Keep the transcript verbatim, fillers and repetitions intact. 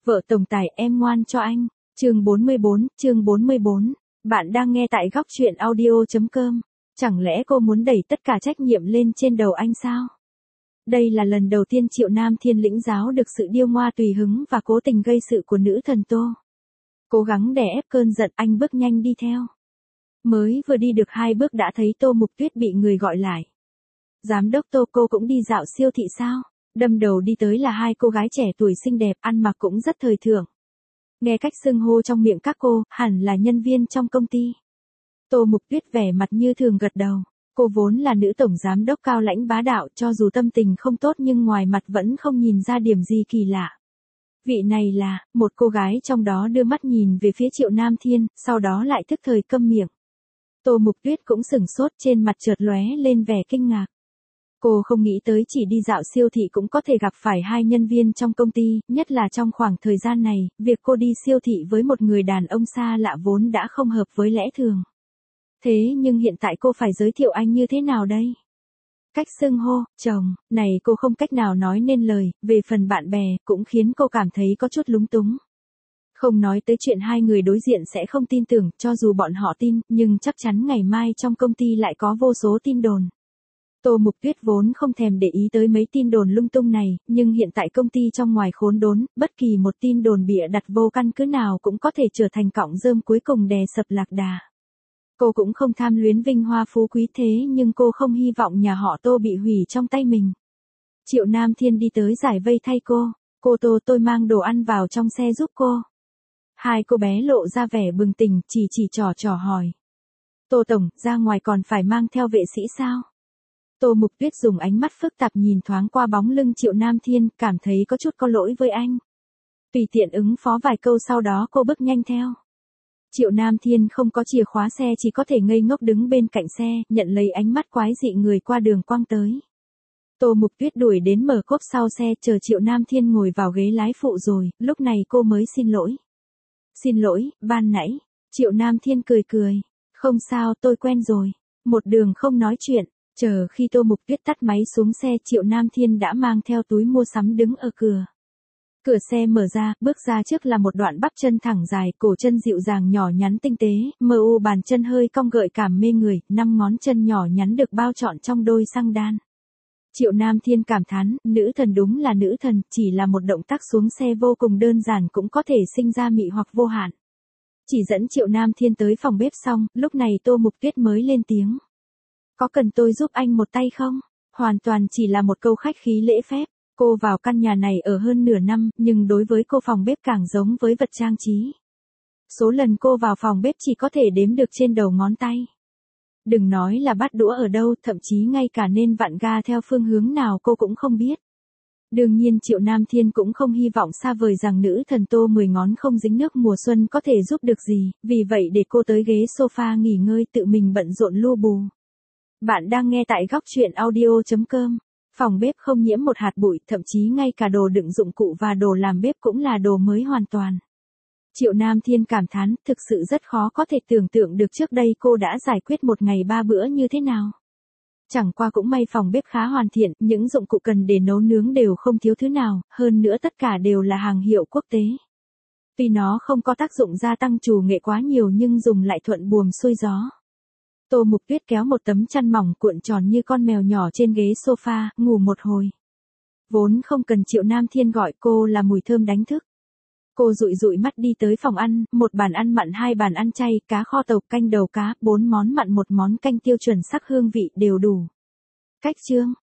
Vợ tổng tài em ngoan cho anh. Chương bốn mươi bốn, chương bốn mươi bốn. Bạn đang nghe tại góc truyện audio chấm com. Chẳng lẽ cô muốn đẩy tất cả trách nhiệm lên trên đầu anh sao? Đây là lần đầu tiên Triệu Nam Thiên lĩnh giáo được sự điêu ngoa tùy hứng và cố tình gây sự của nữ thần Tô. Cố gắng đè ép cơn giận, anh bước nhanh đi theo. Mới vừa đi được hai bước đã thấy Tô Mục Tuyết bị người gọi lại. Giám đốc Tô, cô cũng đi dạo siêu thị sao? Đâm đầu đi tới là hai cô gái trẻ tuổi xinh đẹp, ăn mặc cũng rất thời thượng. Nghe cách xưng hô trong miệng các cô, hẳn là nhân viên trong công ty. Tô Mục Tuyết vẻ mặt như thường gật đầu. Cô vốn là nữ tổng giám đốc cao lãnh bá đạo, cho dù tâm tình không tốt nhưng ngoài mặt vẫn không nhìn ra điểm gì kỳ lạ. Vị này là, một cô gái trong đó đưa mắt nhìn về phía Triệu Nam Thiên, sau đó lại thức thời câm miệng. Tô Mục Tuyết cũng sửng sốt, trên mặt chợt lóe lên vẻ kinh ngạc. Cô không nghĩ tới chỉ đi dạo siêu thị cũng có thể gặp phải hai nhân viên trong công ty, nhất là trong khoảng thời gian này, việc cô đi siêu thị với một người đàn ông xa lạ vốn đã không hợp với lẽ thường. Thế nhưng hiện tại cô phải giới thiệu anh như thế nào đây? Cách xưng hô, chồng, này cô không cách nào nói nên lời, về phần bạn bè, cũng khiến cô cảm thấy có chút lúng túng. Không nói tới chuyện hai người đối diện sẽ không tin tưởng, cho dù bọn họ tin, nhưng chắc chắn ngày mai trong công ty lại có vô số tin đồn. Tô Mục Tuyết vốn không thèm để ý tới mấy tin đồn lung tung này, nhưng hiện tại công ty trong ngoài khốn đốn, bất kỳ một tin đồn bịa đặt vô căn cứ nào cũng có thể trở thành cọng rơm cuối cùng đè sập lạc đà. Cô cũng không tham luyến vinh hoa phú quý thế nhưng cô không hy vọng nhà họ Tô bị hủy trong tay mình. Triệu Nam Thiên đi tới giải vây thay cô. Cô Tô, tôi mang đồ ăn vào trong xe giúp cô. Hai cô bé lộ ra vẻ bừng tỉnh, chỉ chỉ trò trò hỏi. Tô tổng, ra ngoài còn phải mang theo vệ sĩ sao? Tô Mục Tuyết dùng ánh mắt phức tạp nhìn thoáng qua bóng lưng Triệu Nam Thiên, cảm thấy có chút có lỗi với anh. Tùy tiện ứng phó vài câu sau đó cô bước nhanh theo. Triệu Nam Thiên không có chìa khóa xe, chỉ có thể ngây ngốc đứng bên cạnh xe, nhận lấy ánh mắt quái dị người qua đường quăng tới. Tô Mục Tuyết đuổi đến mở cốp sau xe, chờ Triệu Nam Thiên ngồi vào ghế lái phụ rồi, lúc này cô mới xin lỗi. Xin lỗi, ban nãy. Triệu Nam Thiên cười cười. Không sao, tôi quen rồi. Một đường không nói chuyện. Chờ khi Tô Mục Tuyết tắt máy xuống xe, Triệu Nam Thiên đã mang theo túi mua sắm đứng ở cửa. Cửa xe mở ra, bước ra trước là một đoạn bắp chân thẳng dài, cổ chân dịu dàng nhỏ nhắn tinh tế, mờ u bàn chân hơi cong gợi cảm mê người, năm ngón chân nhỏ nhắn được bao trọn trong đôi xăng đan. Triệu Nam Thiên cảm thán, nữ thần đúng là nữ thần, chỉ là một động tác xuống xe vô cùng đơn giản cũng có thể sinh ra mị hoặc vô hạn. Chỉ dẫn Triệu Nam Thiên tới phòng bếp xong, lúc này Tô Mục Tuyết mới lên tiếng. Có cần tôi giúp anh một tay không? Hoàn toàn chỉ là một câu khách khí lễ phép. Cô vào căn nhà này ở hơn nửa năm, nhưng đối với cô phòng bếp càng giống với vật trang trí. Số lần cô vào phòng bếp chỉ có thể đếm được trên đầu ngón tay. Đừng nói là bát đũa ở đâu, thậm chí ngay cả nên vặn ga theo phương hướng nào cô cũng không biết. Đương nhiên Triệu Nam Thiên cũng không hy vọng xa vời rằng nữ thần Tô mười ngón không dính nước mùa xuân có thể giúp được gì, vì vậy để cô tới ghế sofa nghỉ ngơi tự mình bận rộn lu bù. Bạn đang nghe tại góc truyện audio chấm com. Phòng bếp không nhiễm một hạt bụi, thậm chí ngay cả đồ đựng dụng cụ và đồ làm bếp cũng là đồ mới hoàn toàn. Triệu Nam Thiên cảm thán, thực sự rất khó có thể tưởng tượng được trước đây cô đã giải quyết một ngày ba bữa như thế nào. Chẳng qua cũng may phòng bếp khá hoàn thiện, những dụng cụ cần để nấu nướng đều không thiếu thứ nào, hơn nữa tất cả đều là hàng hiệu quốc tế. Tuy nó không có tác dụng gia tăng trù nghệ quá nhiều nhưng dùng lại thuận buồm xuôi gió. Tô Mục Tuyết kéo một tấm chăn mỏng cuộn tròn như con mèo nhỏ trên ghế sofa, ngủ một hồi. Vốn không cần Triệu Nam Thiên gọi cô là mùi thơm đánh thức. Cô dụi dụi mắt đi tới phòng ăn, một bàn ăn mặn hai bàn ăn chay, cá kho tàu, canh đầu cá, bốn món mặn một món canh tiêu chuẩn sắc hương vị đều đủ. Cách chương,